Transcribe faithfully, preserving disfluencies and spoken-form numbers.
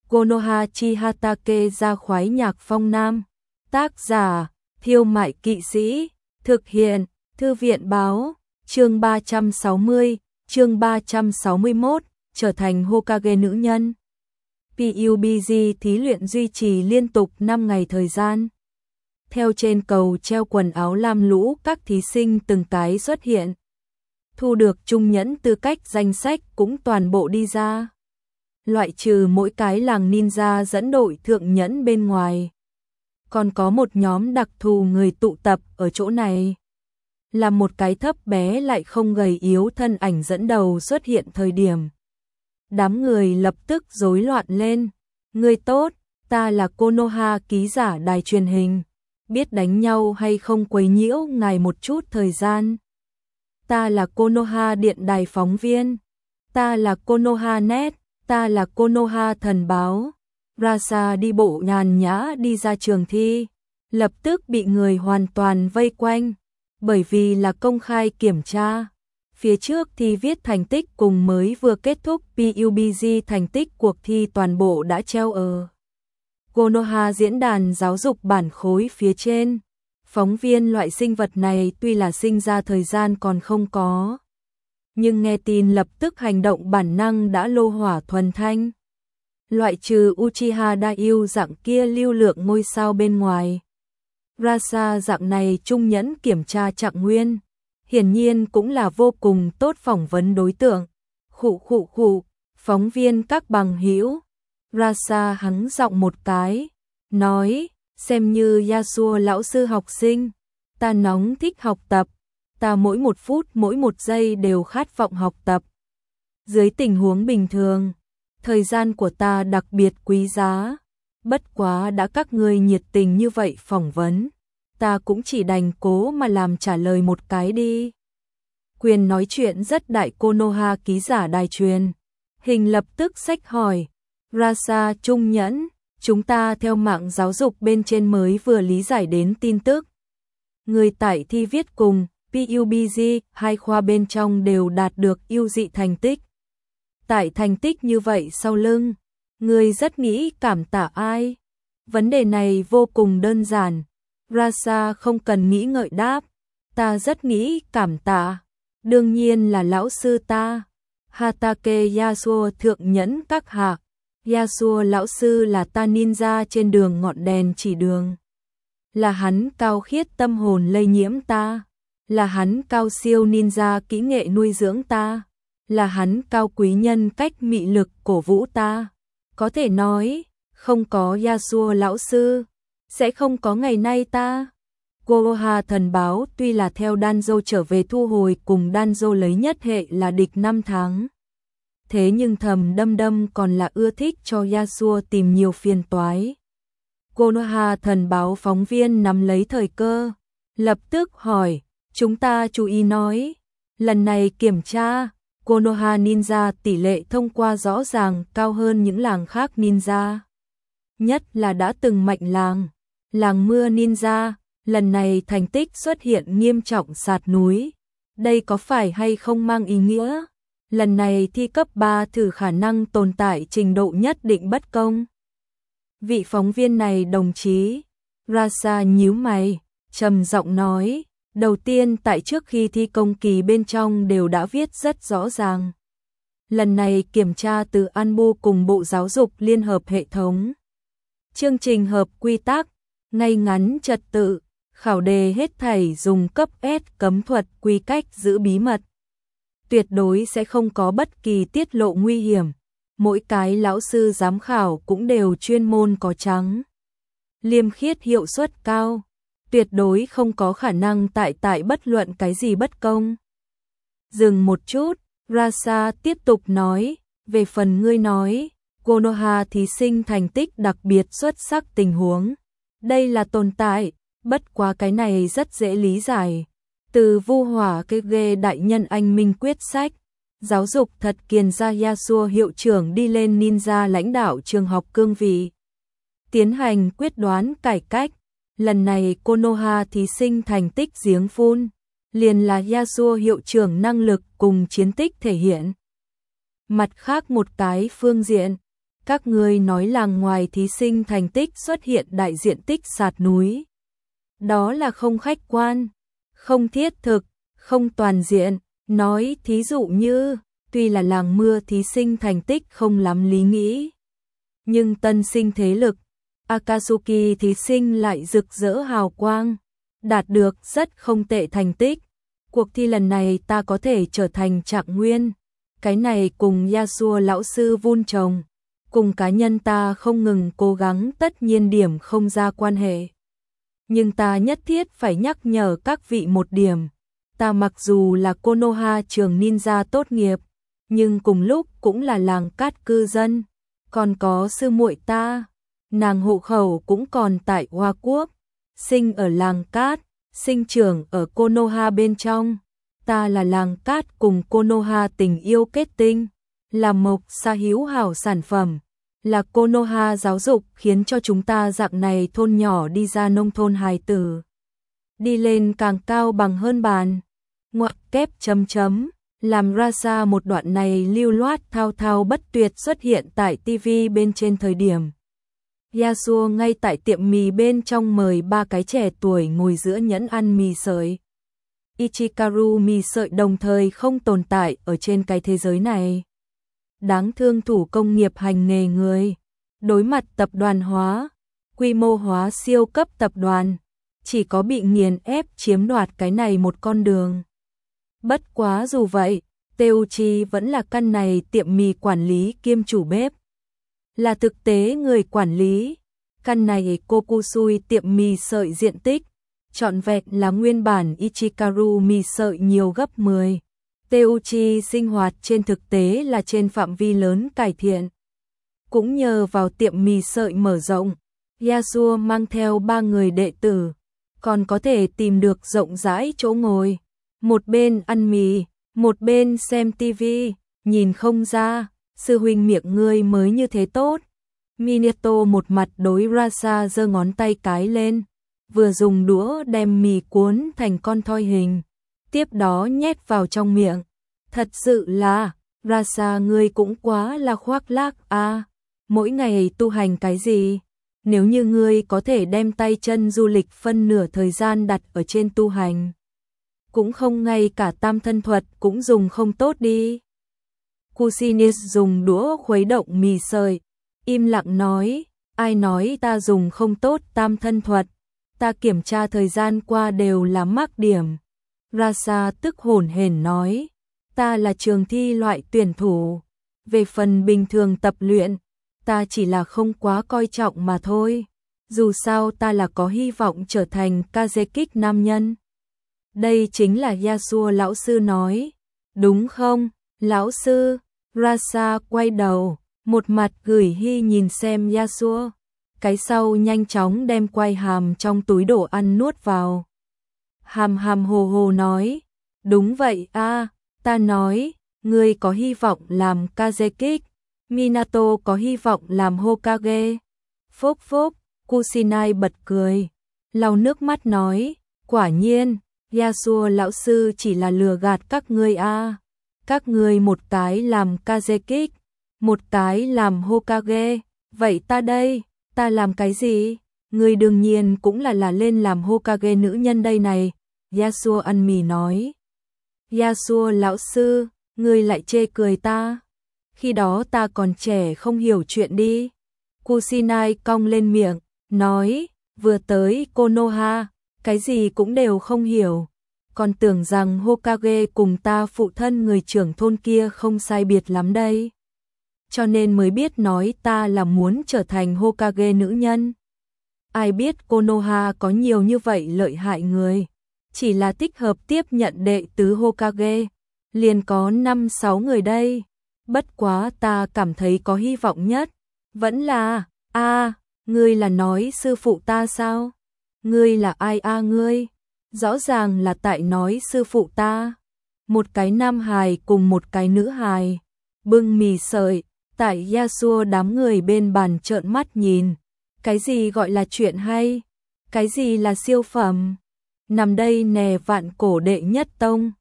Konoha Chihatake ra khoái nhạc phong nam. Tác giả, Thiêu Mại Kỵ Sĩ. Thực hiện, Thư viện báo. Chương ba trăm sáu mươi, chương ba trăm sáu mươi mốt, trở thành Hokage nữ nhân. pê u bê giê thí luyện duy trì liên tục năm ngày thời gian. Theo trên cầu treo quần áo lam lũ, các thí sinh từng cái xuất hiện. Thu được trung nhẫn tư cách danh sách cũng toàn bộ đi ra. Loại trừ mỗi cái làng ninja dẫn đội thượng nhẫn bên ngoài. Còn có một nhóm đặc thù người tụ tập ở chỗ này. Là một cái thấp bé lại không gầy yếu thân ảnh dẫn đầu xuất hiện thời điểm. Đám người lập tức rối loạn lên. Người tốt, ta là Konoha ký giả đài truyền hình. Biết đánh nhau hay không quấy nhiễu ngài một chút thời gian. Ta là Konoha điện đài phóng viên. Ta là Konoha net. Ta là Konoha thần báo. Rasa đi bộ nhàn nhã đi ra trường thi. Lập tức bị người hoàn toàn vây quanh. Bởi vì là công khai kiểm tra. Phía trước thì viết thành tích cùng mới vừa kết thúc pê u bê giê thành tích cuộc thi toàn bộ đã treo ở Konoha diễn đàn giáo dục bản khối phía trên. Phóng viên loại sinh vật này tuy là sinh ra thời gian còn không có. Nhưng nghe tin lập tức hành động bản năng đã lô hỏa thuần thanh. Loại trừ Uchiha Daioh dạng kia lưu lượng ngôi sao bên ngoài. Rasa dạng này trung nhẫn kiểm tra trạng nguyên. Hiển nhiên cũng là vô cùng tốt phỏng vấn đối tượng. Khụ khụ khụ, phóng viên các bằng hữu. Rasa hắng giọng một cái, nói, xem như Yasuo lão sư học sinh. Ta nóng thích học tập. Ta mỗi một phút mỗi một giây đều khát vọng học tập. Dưới tình huống bình thường, thời gian của ta đặc biệt quý giá. Bất quá đã các ngươi nhiệt tình như vậy phỏng vấn. Ta cũng chỉ đành cố mà làm trả lời một cái đi. Quyền nói chuyện rất đại Konoha ký giả đài truyền. Hình lập tức xách hỏi. Rasa trung nhẫn, chúng ta theo mạng giáo dục bên trên mới vừa lý giải đến tin tức. Người tại thi viết cùng pê u bê giê hai khoa bên trong đều đạt được ưu dị thành tích. Tại thành tích như vậy sau lưng, người rất nghĩ cảm tạ ai? Vấn đề này vô cùng đơn giản. Rasa không cần nghĩ ngợi đáp. Ta rất nghĩ cảm tạ. Đương nhiên là lão sư ta. Hatake Yasuo thượng nhẫn các hạ. Yasuo lão sư là ta ninja trên đường ngọn đèn chỉ đường. Là hắn cao khiết tâm hồn lây nhiễm ta. Là hắn cao siêu ninja kỹ nghệ nuôi dưỡng ta. Là hắn cao quý nhân cách mị lực cổ vũ ta. Có thể nói, không có Yasuo lão sư, sẽ không có ngày nay ta. Konoha thần báo tuy là theo Danzo trở về thu hồi cùng Danzo lấy nhất hệ là địch năm tháng. Thế nhưng thầm đâm đâm còn là ưa thích cho Yasuo tìm nhiều phiền toái. Konoha thần báo phóng viên nắm lấy thời cơ, lập tức hỏi, chúng ta chú ý nói, lần này kiểm tra, Konoha ninja tỷ lệ thông qua rõ ràng cao hơn những làng khác ninja. Nhất là đã từng mạnh làng, làng mưa ninja, lần này thành tích xuất hiện nghiêm trọng sạt núi. Đây có phải hay không mang ý nghĩa? Lần này thi cấp ba thử khả năng tồn tại trình độ nhất định bất công. Vị phóng viên này đồng chí, Rasa nhíu mày, trầm giọng nói, đầu tiên tại trước khi thi công kỳ bên trong đều đã viết rất rõ ràng. Lần này kiểm tra từ Anbu cùng Bộ Giáo dục Liên hợp hệ thống. Chương trình hợp quy tắc, ngay ngắn trật tự, khảo đề hết thảy dùng cấp S cấm thuật quy cách giữ bí mật. Tuyệt đối sẽ không có bất kỳ tiết lộ nguy hiểm. Mỗi cái lão sư giám khảo cũng đều chuyên môn có trắng. Liêm khiết hiệu suất cao. Tuyệt đối không có khả năng tại tại bất luận cái gì bất công. Dừng một chút, Rasa tiếp tục nói, về phần ngươi nói, Konoha thí sinh thành tích đặc biệt xuất sắc tình huống. Đây là tồn tại, bất quá cái này rất dễ lý giải. Từ vu hỏa cây ghê đại nhân anh minh quyết sách, giáo dục thật kiền ra Yasuo hiệu trưởng đi lên ninja lãnh đạo trường học cương vị. Tiến hành quyết đoán cải cách, lần này Konoha thí sinh thành tích giếng phun, liền là Yasuo hiệu trưởng năng lực cùng chiến tích thể hiện. Mặt khác một cái phương diện, Các ngươi nói làng ngoài thí sinh thành tích xuất hiện đại diện tích sạt núi. Đó là không khách quan, không thiết thực, không toàn diện. Nói thí dụ như, tuy là làng mưa thí sinh thành tích không lắm lý nghĩ, nhưng tân sinh thế lực, Akatsuki thí sinh lại rực rỡ hào quang, đạt được rất không tệ thành tích. Cuộc thi lần này ta có thể trở thành trạng nguyên. Cái này cùng Yasuo lão sư vun trồng, cùng cá nhân ta không ngừng cố gắng tất nhiên điểm không ra quan hệ. Nhưng ta nhất thiết phải nhắc nhở các vị một điểm. Ta mặc dù là Konoha trường ninja tốt nghiệp, nhưng cùng lúc cũng là làng cát cư dân. Còn có sư muội ta, nàng hộ khẩu cũng còn tại Hoa Quốc, sinh ở làng cát, sinh trưởng ở Konoha bên trong. Ta là làng cát cùng Konoha tình yêu kết tinh, là mộc sa hữu hảo sản phẩm, là Konoha giáo dục khiến cho chúng ta dạng này thôn nhỏ đi ra nông thôn hài tử. Đi lên càng cao bằng hơn bàn. Ngoặc kép chấm chấm, làm ra xa một đoạn này lưu loát thao thao bất tuyệt xuất hiện tại ti vi bên trên thời điểm. Yasuo ngay tại tiệm mì bên trong mời ba cái trẻ tuổi ngồi giữa nhẫn ăn mì sợi. Ichikaru mì sợi đồng thời không tồn tại ở trên cái thế giới này. Đáng thương thủ công nghiệp hành nghề người, đối mặt tập đoàn hóa, quy mô hóa siêu cấp tập đoàn, chỉ có bị nghiền ép chiếm đoạt cái này một con đường. Bất quá dù vậy, Teuchi vẫn là căn này tiệm mì quản lý kiêm chủ bếp. Là thực tế người quản lý, căn này Kokusui tiệm mì sợi diện tích, trọn vẹn là nguyên bản Ichikaru mì sợi nhiều gấp mười. Teuchi sinh hoạt trên thực tế là trên phạm vi lớn cải thiện. Cũng nhờ vào tiệm mì sợi mở rộng, Yasuo mang theo ba người đệ tử, còn có thể tìm được rộng rãi chỗ ngồi. Một bên ăn mì, một bên xem tivi, nhìn không ra, sư huynh miệng ngươi mới như thế tốt. Minato một mặt đối Rasa giơ ngón tay cái lên, vừa dùng đũa đem mì cuốn thành con thoi hình, tiếp đó nhét vào trong miệng. Thật sự là, Rasa ngươi cũng quá là khoác lác a, à, mỗi ngày tu hành cái gì? Nếu như ngươi có thể đem tay chân du lịch phân nửa thời gian đặt ở trên tu hành, cũng không ngay cả tam thân thuật cũng dùng không tốt đi. Kusinis dùng đũa khuấy động mì sợi, im lặng nói, ai nói ta dùng không tốt tam thân thuật, ta kiểm tra thời gian qua đều là mắc điểm. Rasa tức hổn hển nói, ta là trường thi loại tuyển thủ, về phần bình thường tập luyện, ta chỉ là không quá coi trọng mà thôi, dù sao ta là có hy vọng trở thành Kazekik nam nhân. Đây chính là Yasuo lão sư nói, đúng không, lão sư? Rasa quay đầu, một mặt gửi hy nhìn xem Yasuo, cái sau nhanh chóng đem quay hàm trong túi đồ ăn nuốt vào. Hàm hàm hồ hồ nói, đúng vậy a, ta nói, ngươi có hy vọng làm Kazekik, Minato có hy vọng làm Hokage. Phốc phốc, Kusinai bật cười, lau nước mắt nói, quả nhiên, Yasuo lão sư chỉ là lừa gạt các ngươi a. Các ngươi một cái làm Kazekik, một cái làm Hokage, vậy ta đây, ta làm cái gì? Ngươi đương nhiên cũng là là lên làm Hokage nữ nhân đây này. Yasuo ăn mì nói. Yasuo lão sư, ngươi lại chê cười ta. Khi đó ta còn trẻ không hiểu chuyện đi. Kusinai cong lên miệng, nói, vừa tới Konoha, cái gì cũng đều không hiểu. Còn tưởng rằng Hokage cùng ta phụ thân người trưởng thôn kia không sai biệt lắm đây. Cho nên mới biết nói ta là muốn trở thành Hokage nữ nhân. Ai biết Konoha có nhiều như vậy lợi hại người. Chỉ là thích hợp tiếp nhận đệ tứ Hokage, liền có năm sáu người đây. Bất quá ta cảm thấy có hy vọng nhất. Vẫn là, a, ngươi là nói sư phụ ta sao? Ngươi là ai a ngươi? Rõ ràng là tại nói sư phụ ta. Một cái nam hài cùng một cái nữ hài, bưng mì sợi, tại Yasuo đám người bên bàn trợn mắt nhìn. Cái gì gọi là chuyện hay? Cái gì là siêu phẩm? Nằm đây nè vạn cổ đệ nhất tông,